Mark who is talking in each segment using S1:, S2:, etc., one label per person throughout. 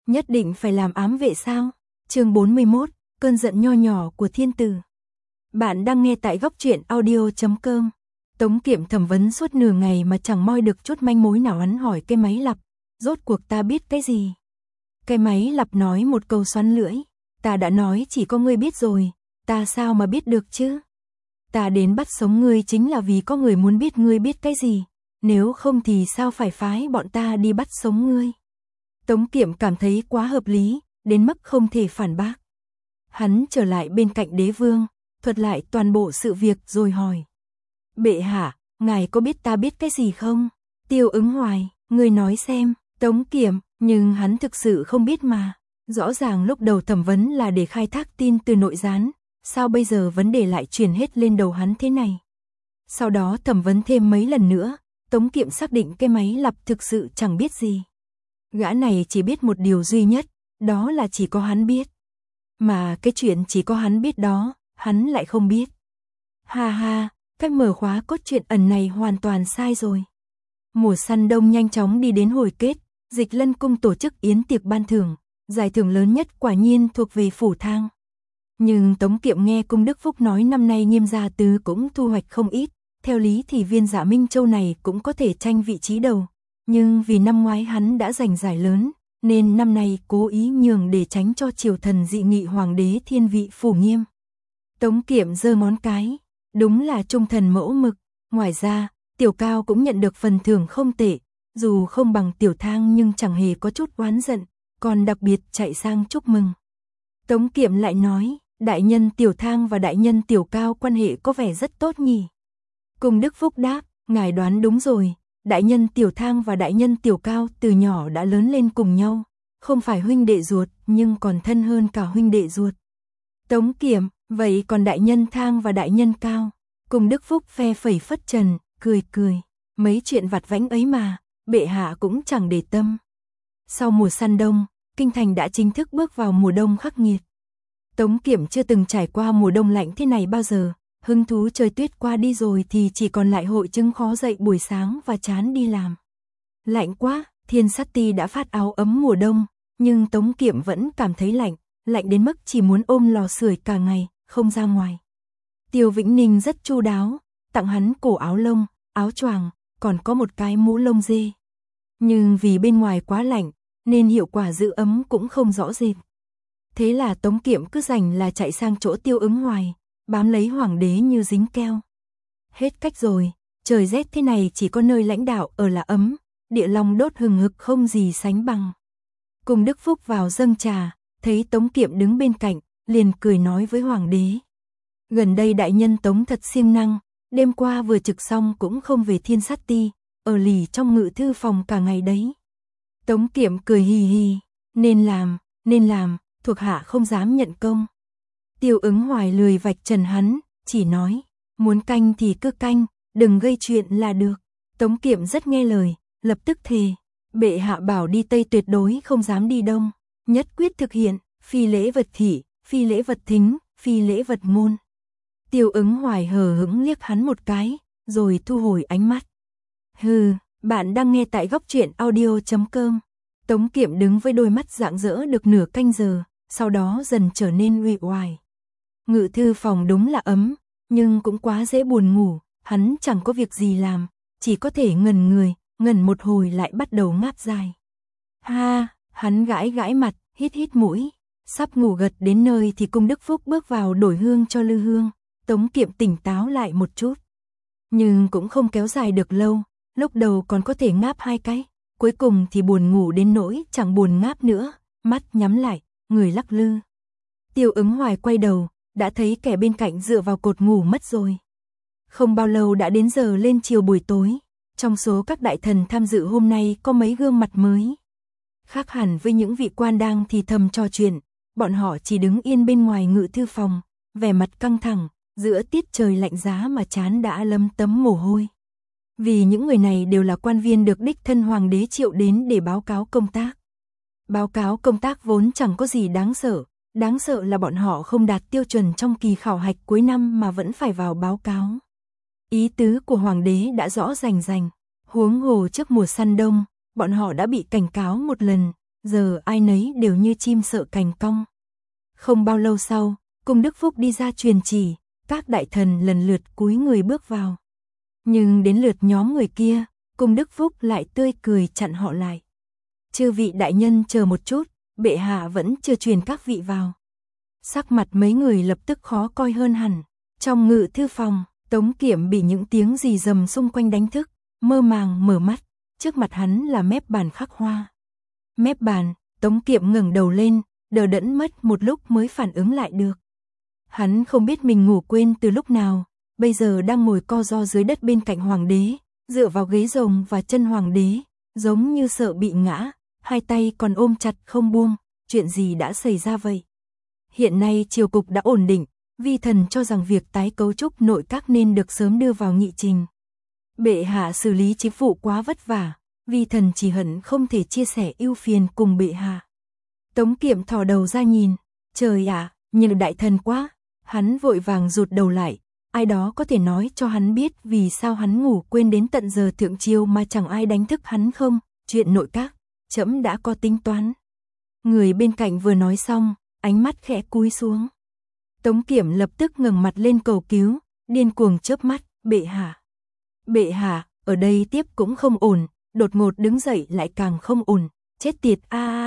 S1: Nhất định phải làm ám vệ sao? Chương 41, cơn giận nho nhỏ của thiên tử. Bạn đang nghe tại góc truyện audio.com. Tống Kiệm thẩm vấn suốt nửa ngày mà chẳng moi được chút manh mối nào. Hắn hỏi cái máy lặp, rốt cuộc ta biết cái gì? Cái máy lặp nói một câu xoắn lưỡi, ta đã nói chỉ có ngươi biết rồi, ta sao mà biết được chứ? Ta đến bắt sống ngươi chính là vì có người muốn biết ngươi biết cái gì, nếu không thì sao phải phái bọn ta đi bắt sống ngươi? Tống Kiệm cảm thấy quá hợp lý, đến mức không thể phản bác. Hắn trở lại bên cạnh đế vương, thuật lại toàn bộ sự việc rồi hỏi. Bệ hạ, ngài có biết ta biết cái gì không? Tiêu Ứng Hoài, ngươi nói xem. Tống Kiệm, nhưng hắn thực sự không biết mà. Rõ ràng lúc đầu thẩm vấn là để khai thác tin từ nội gián, sao bây giờ vấn đề lại chuyển hết lên đầu hắn thế này? Sau đó thẩm vấn thêm mấy lần nữa, Tống Kiệm xác định cái máy lặp thực sự chẳng biết gì. Gã này chỉ biết một điều duy nhất, đó là chỉ có hắn biết. Mà cái chuyện chỉ có hắn biết đó, hắn lại không biết. Ha ha, cách mở khóa cốt truyện ẩn này hoàn toàn sai rồi. Mùa săn đông nhanh chóng đi đến hồi kết, Dịch Lân cung tổ chức yến tiệc ban thưởng, giải thưởng lớn nhất quả nhiên thuộc về Phủ Thang. Nhưng Tống Kiệm nghe Cung Đức Phúc nói năm nay Nghiêm gia tứ cũng thu hoạch không ít, theo lý thì viên Dạ Minh Châu này cũng có thể tranh vị trí đầu. Nhưng vì năm ngoái hắn đã giành giải lớn, nên năm nay cố ý nhường để tránh cho triều thần dị nghị hoàng đế thiên vị Phủ Nghiêm. Tống Kiệm giơ ngón cái, đúng là trung thần mẫu mực. Ngoài ra, Tiểu Cao cũng nhận được phần thưởng không tệ, dù không bằng Tiểu Thang nhưng chẳng hề có chút oán giận, còn đặc biệt chạy sang chúc mừng. Tống Kiệm lại nói, đại nhân Tiểu Thang và đại nhân Tiểu Cao quan hệ có vẻ rất tốt nhỉ. Cung Đức Phúc đáp, ngài đoán đúng rồi. Đại nhân Tiểu Thang và đại nhân Tiểu Cao từ nhỏ đã lớn lên cùng nhau, không phải huynh đệ ruột nhưng còn thân hơn cả huynh đệ ruột. Tống Kiệm, vậy còn đại nhân Thang và đại nhân Cao? Cung Đức Phúc phe phẩy phất trần, cười cười, mấy chuyện vặt vãnh ấy mà, bệ hạ cũng chẳng để tâm. Sau mùa săn đông, kinh thành đã chính thức bước vào mùa đông khắc nghiệt. Tống Kiệm chưa từng trải qua mùa đông lạnh thế này bao giờ. Hứng thú trời tuyết qua đi rồi thì chỉ còn lại hội chứng khó dậy buổi sáng và chán đi làm. Lạnh quá, Thiên Sát Ti đã phát áo ấm mùa đông, nhưng Tống Kiệm vẫn cảm thấy lạnh, lạnh đến mức chỉ muốn ôm lò sưởi cả ngày, không ra ngoài. Tiêu Vĩnh Ninh rất chu đáo, tặng hắn cổ áo lông, áo choàng, còn có một cái mũ lông dê. Nhưng vì bên ngoài quá lạnh, nên hiệu quả giữ ấm cũng không rõ rệt. Thế là Tống Kiệm cứ rảnh là chạy sang chỗ Tiêu Ứng Hoài, bám lấy hoàng đế như dính keo. Hết cách rồi, trời rét thế này chỉ có nơi lãnh đạo ở là ấm, địa long đốt hừng hực không gì sánh bằng. Cung Đức Phúc vào dâng trà, thấy Tống Kiệm đứng bên cạnh, liền cười nói với hoàng đế. Gần đây đại nhân Tống thật siêng năng, đêm qua vừa trực xong cũng không về Thiên Sát Ti, ở lì trong ngự thư phòng cả ngày đấy. Tống Kiệm cười hì hì, nên làm, thuộc hạ không dám nhận công. Tiêu Ứng Hoài lười vạch trần hắn, chỉ nói, muốn canh thì cứ canh, đừng gây chuyện là được. Tống Kiệm rất nghe lời, lập tức thề, bệ hạ bảo đi Tây tuyệt đối không dám đi Đông, nhất quyết thực hiện, phi lễ vật thị, phi lễ vật thính, phi lễ vật môn. Tiêu Ứng Hoài hờ hững liếc hắn một cái, rồi thu hồi ánh mắt. Hừ, bạn đang nghe tại góc truyện audio.com. Tống Kiệm đứng với đôi mắt rạng rỡ được nửa canh giờ, sau đó dần trở nên uể oải. Ngự thư phòng đúng là ấm, nhưng cũng quá dễ buồn ngủ, hắn chẳng có việc gì làm, chỉ có thể ngẩn người, ngẩn một hồi lại bắt đầu ngáp dài. Ha, hắn gãi gãi mặt, hít hít mũi, sắp ngủ gật đến nơi thì Cung Đức Phúc bước vào đổi hương cho Lư Hương, Tống Kiệm tỉnh táo lại một chút. Nhưng cũng không kéo dài được lâu, lúc đầu còn có thể ngáp hai cái, cuối cùng thì buồn ngủ đến nỗi chẳng buồn ngáp nữa, mắt nhắm lại, người lắc lư. Tiêu Ứng Hoài quay đầu, đã thấy kẻ bên cạnh dựa vào cột ngủ mất rồi. Không bao lâu đã đến giờ lên chiều buổi tối, trong số các đại thần tham dự hôm nay có mấy gương mặt mới. Khác hẳn với những vị quan đang thì thầm trò chuyện, bọn họ chỉ đứng yên bên ngoài ngự thư phòng, vẻ mặt căng thẳng, giữa tiết trời lạnh giá mà trán đã lấm tấm mồ hôi. Vì những người này đều là quan viên được đích thân hoàng đế triệu đến để báo cáo công tác. Báo cáo công tác vốn chẳng có gì đáng sợ là bọn họ không đạt tiêu chuẩn trong kỳ khảo hạch cuối năm mà vẫn phải vào báo cáo. Ý tứ của hoàng đế đã rõ rành rành, huống hồ trước mùa săn đông, bọn họ đã bị cảnh cáo một lần, giờ ai nấy đều như chim sợ cành cong. Không bao lâu sau, cung Đức Phúc đi ra truyền chỉ, các đại thần lần lượt cúi người bước vào. Nhưng đến lượt nhóm người kia, cung Đức Phúc lại tươi cười chặn họ lại. Chư vị đại nhân chờ một chút, bệ hạ vẫn chưa truyền các vị vào. Sắc mặt mấy người lập tức khó coi hơn hẳn. Trong ngự thư phòng, Tống Kiểm bị những tiếng rì rầm xung quanh đánh thức, mơ màng mở mắt, trước mặt hắn là mép bàn khắc hoa. Mép bàn, Tống Kiểm ngẩng đầu lên, đờ đẫn mất một lúc mới phản ứng lại được. Hắn không biết mình ngủ quên từ lúc nào, bây giờ đang ngồi co ro dưới đất bên cạnh hoàng đế, dựa vào ghế rồng và chân hoàng đế, giống như sợ bị ngã, hai tay còn ôm chặt không buông, chuyện gì đã xảy ra vậy? Hiện nay triều cục đã ổn định, vi thần cho rằng việc tái cấu trúc nội các nên được sớm đưa vào nghị trình. Bệ hạ xử lý chính vụ quá vất vả, vi thần chỉ hận không thể chia sẻ ưu phiền cùng bệ hạ. Tống Kiểm thò đầu ra nhìn, trời ạ, như đại thần quá, hắn vội vàng rụt đầu lại, ai đó có thể nói cho hắn biết vì sao hắn ngủ quên đến tận giờ thượng triều mà chẳng ai đánh thức hắn không, chuyện nội các, trẫm đã có tính toán. Người bên cạnh vừa nói xong, ánh mắt khẽ cúi xuống. Tống Kiểm lập tức ngẩng mặt lên cầu cứu, điên cuồng chớp mắt, bệ hạ. Bệ hạ, ở đây tiếp cũng không ổn, đột ngột đứng dậy lại càng không ổn, chết tiệt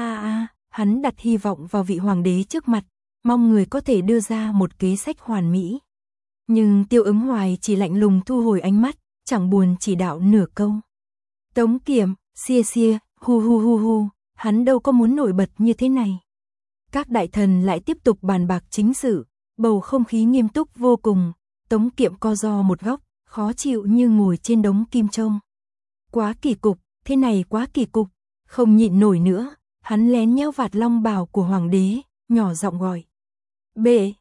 S1: hắn đặt hy vọng vào vị hoàng đế trước mặt, mong người có thể đưa ra một kế sách hoàn mỹ. Nhưng Tiêu Ứng Hoài chỉ lạnh lùng thu hồi ánh mắt, chẳng buồn chỉ đạo nửa câu. Tống Kiểm, xia, hu, hắn đâu có muốn nổi bật như thế này. Các đại thần lại tiếp tục bàn bạc chính sự, bầu không khí nghiêm túc vô cùng, Tống Kiểm co ro một góc, khó chịu như ngồi trên đống kim chông. Quá kỳ cục, thế này quá kỳ cục, không nhịn nổi nữa, hắn lén nhéo vạt long bào của hoàng đế, nhỏ giọng gọi. Bệ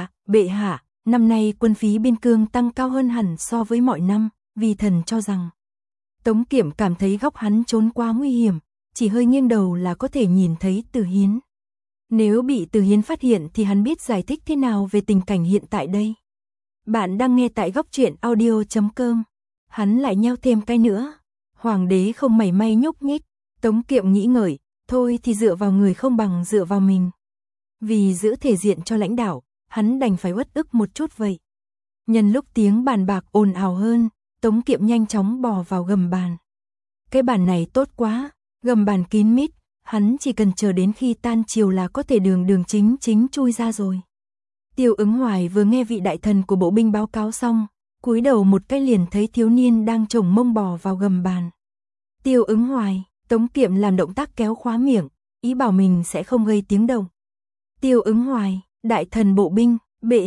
S1: hạ, năm nay quân phí biên cương tăng cao hơn hẳn so với mọi năm, vì thần cho rằng. Tống Kiểm cảm thấy góc hắn trốn quá nguy hiểm, chỉ hơi nghiêng đầu là có thể nhìn thấy Từ Hiến. Nếu bị Từ Hiến phát hiện thì hắn biết giải thích thế nào về tình cảnh hiện tại đây. Bạn đang nghe tại goctruyện.audio.com. Hắn lại nheo thêm cái nữa. Hoàng đế không mảy may nhúc nhích. Tống Kiệm nghĩ ngợi, thôi thì dựa vào người không bằng dựa vào mình. Vì giữ thể diện cho lãnh đạo, hắn đành phải uất ức một chút vậy. Nhân lúc tiếng bàn bạc ồn ào hơn, Tống Kiệm nhanh chóng bò vào gầm bàn. Cái bàn này tốt quá, gầm bàn kín mít, hắn chỉ cần chờ đến khi tan chiều là có thể đường chính chui ra rồi. Tiêu Ứng Hoài vừa nghe vị đại thần của bộ binh báo cáo xong, cúi đầu một cái liền thấy thiếu niên đang chồng mông bò vào gầm bàn. Tiêu Ứng Hoài, Tống Kiệm làm động tác kéo khóa miệng, ý bảo mình sẽ không gây tiếng động. Tiêu Ứng Hoài, đại thần bộ binh, bệ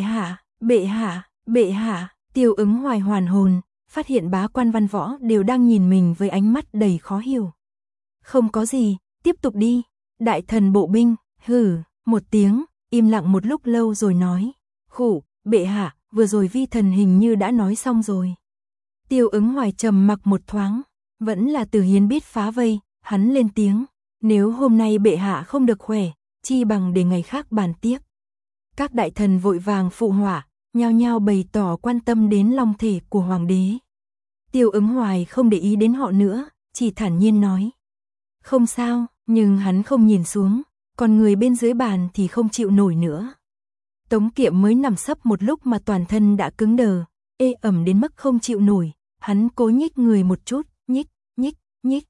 S1: hạ, Tiêu Ứng Hoài hoàn hồn, phát hiện bá quan văn võ đều đang nhìn mình với ánh mắt đầy khó hiểu. Không có gì, tiếp tục đi, đại thần bộ binh, hừ, một tiếng, im lặng một lúc lâu rồi nói, khủ, bệ hạ, vừa rồi vi thần hình như đã nói xong rồi. Tiêu Ứng Hoài trầm mặc một thoáng, vẫn là Từ Hiến biết phá vây, hắn lên tiếng, nếu hôm nay bệ hạ không được khỏe, chi bằng để ngày khác bàn tiếp. Các đại thần vội vàng phụ họa, nhao nhao bày tỏ quan tâm đến long thể của hoàng đế. Tiêu Ứng Hoài không để ý đến họ nữa, chỉ thản nhiên nói. Không sao, nhưng hắn không nhìn xuống, còn người bên dưới bàn thì không chịu nổi nữa. Tống Kiệm mới nằm sấp một lúc mà toàn thân đã cứng đờ, ê ẩm đến mức không chịu nổi, hắn cố nhích người một chút, nhích.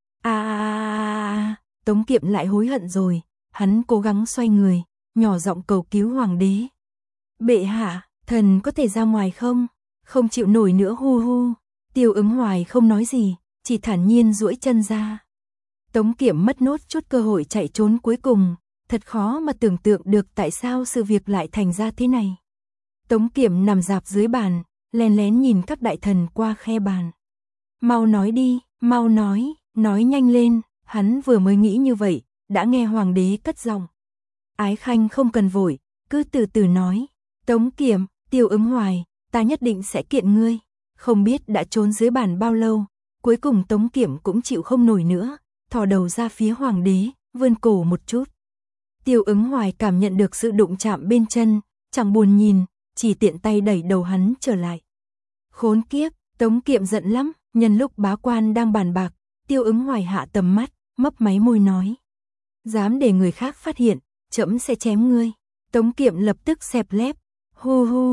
S1: Tống Kiệm lại hối hận rồi, hắn cố gắng xoay người, nhỏ giọng cầu cứu hoàng đế. Bệ hạ, thần có thể ra ngoài không? Không chịu nổi nữa hu. Tiêu Ứng Hoài không nói gì, chỉ thản nhiên duỗi chân ra. Tống Kiệm mất nốt chút cơ hội chạy trốn cuối cùng, thật khó mà tưởng tượng được tại sao sự việc lại thành ra thế này. Tống Kiệm nằm rạp dưới bàn, lén lén nhìn các đại thần qua khe bàn. Mau nói đi, mau nói nhanh lên, hắn vừa mới nghĩ như vậy, đã nghe hoàng đế cất giọng. Ái khanh không cần vội, cứ từ từ nói. Tống Kiệm, Tiêu Ứng Hoài, ta nhất định sẽ kiện ngươi. Không biết đã trốn dưới bàn bao lâu, cuối cùng Tống Kiệm cũng chịu không nổi nữa, thò đầu ra phía hoàng đế, vươn cổ một chút. Tiêu Ứng Hoài cảm nhận được sự đụng chạm bên chân, chẳng buồn nhìn, chỉ tiện tay đẩy đầu hắn trở lại. Khốn kiếp, Tống Kiệm giận lắm, nhân lúc bá quan đang bàn bạc, Tiêu Ứng Hoài hạ tầm mắt, mấp máy môi nói. Dám để người khác phát hiện, trẫm sẽ chém ngươi. Tống Kiệm lập tức xẹp lép. Hu hu,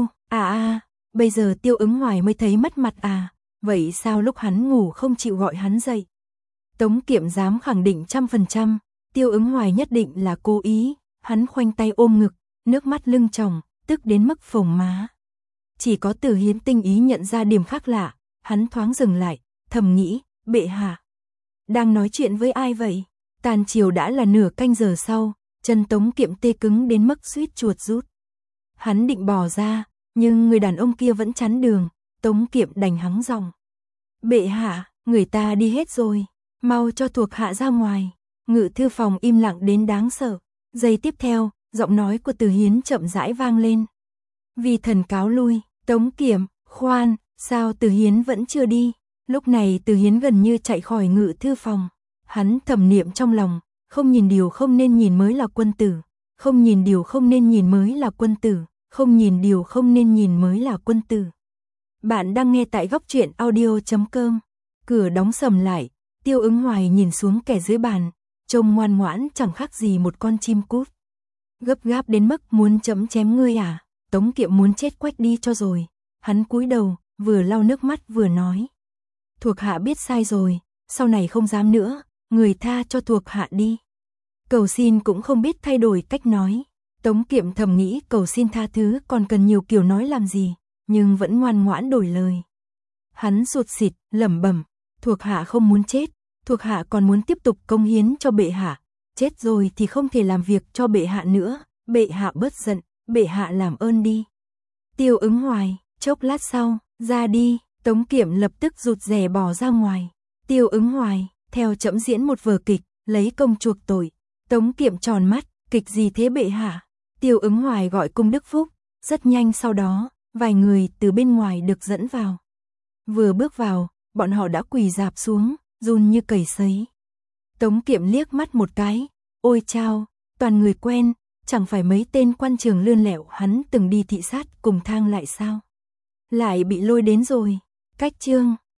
S1: bây giờ Tiêu Ứng Hoài mới thấy mất mặt à, vậy sao lúc hắn ngủ không chịu gọi hắn dậy? Tống Kiệm dám khẳng định 100%, Tiêu Ứng Hoài nhất định là cố ý, hắn khoanh tay ôm ngực, nước mắt lưng tròng, tức đến mức phồng má. Chỉ có Từ Hiến tinh ý nhận ra điểm khác lạ, hắn thoáng dừng lại, thầm nghĩ, bệ hạ đang nói chuyện với ai vậy? Tàn chiều đã là nửa canh giờ sau, chân Tống Kiệm tê cứng đến mức suýt chuột rút. Hắn định bỏ ra, nhưng người đàn ông kia vẫn chắn đường, Tống Kiệm đành hắng giọng. Bệ hạ, người ta đi hết rồi, mau cho thuộc hạ ra ngoài. Ngự thư phòng im lặng đến đáng sợ. Giây tiếp theo, giọng nói của Từ Hiến chậm rãi vang lên. Vì thần cáo lui. Tống Kiệm, khoan, sao Từ Hiến vẫn chưa đi? Lúc này Từ Hiến gần như chạy khỏi ngự thư phòng. Hắn thầm niệm trong lòng, không nhìn điều không nên nhìn mới là quân tử, không nhìn điều không nên nhìn mới là quân tử, không nhìn điều không nên nhìn mới là quân tử. Bạn đang nghe tại góc truyện audio.com. Cửa đóng sầm lại, Tiêu Ứng Hoài nhìn xuống kẻ dưới bàn, trông ngoan ngoãn chẳng khác gì một con chim cút. Gấp gáp đến mức muốn chấm chém ngươi à? Tống Kiệm muốn chết quách đi cho rồi. Hắn cúi đầu, vừa lau nước mắt vừa nói. Thuộc hạ biết sai rồi, sau này không dám nữa, người tha cho thuộc hạ đi. Cầu xin cũng không biết thay đổi cách nói. Tống Kiệm thầm nghĩ cầu xin tha thứ còn cần nhiều kiểu nói làm gì, nhưng vẫn ngoan ngoãn đổi lời. Hắn sụt sịt, lẩm bẩm, thuộc hạ không muốn chết, thuộc hạ còn muốn tiếp tục cống hiến cho bệ hạ, chết rồi thì không thể làm việc cho bệ hạ nữa, bệ hạ bớt giận, bệ hạ làm ơn đi. Tiêu Ứng Hoài, chốc lát sau, ra đi. Tống Kiệm lập tức rụt rè bỏ ra ngoài. Tiêu Ứng Hoài, theo trẫm diễn một vở kịch, lấy công chuộc tội. Tống Kiệm tròn mắt, kịch gì thế bệ hạ? Tiêu Ứng Hoài gọi cung Đức Phúc, rất nhanh sau đó, vài người từ bên ngoài được dẫn vào. Vừa bước vào, bọn họ đã quỳ rạp xuống, run như cầy sấy. Tống Kiệm liếc mắt một cái, ôi chao, toàn người quen, chẳng phải mấy tên quan trường lươn lẹo hắn từng đi thị sát cùng Thang lại sao? Lại bị lôi đến rồi. Cách chương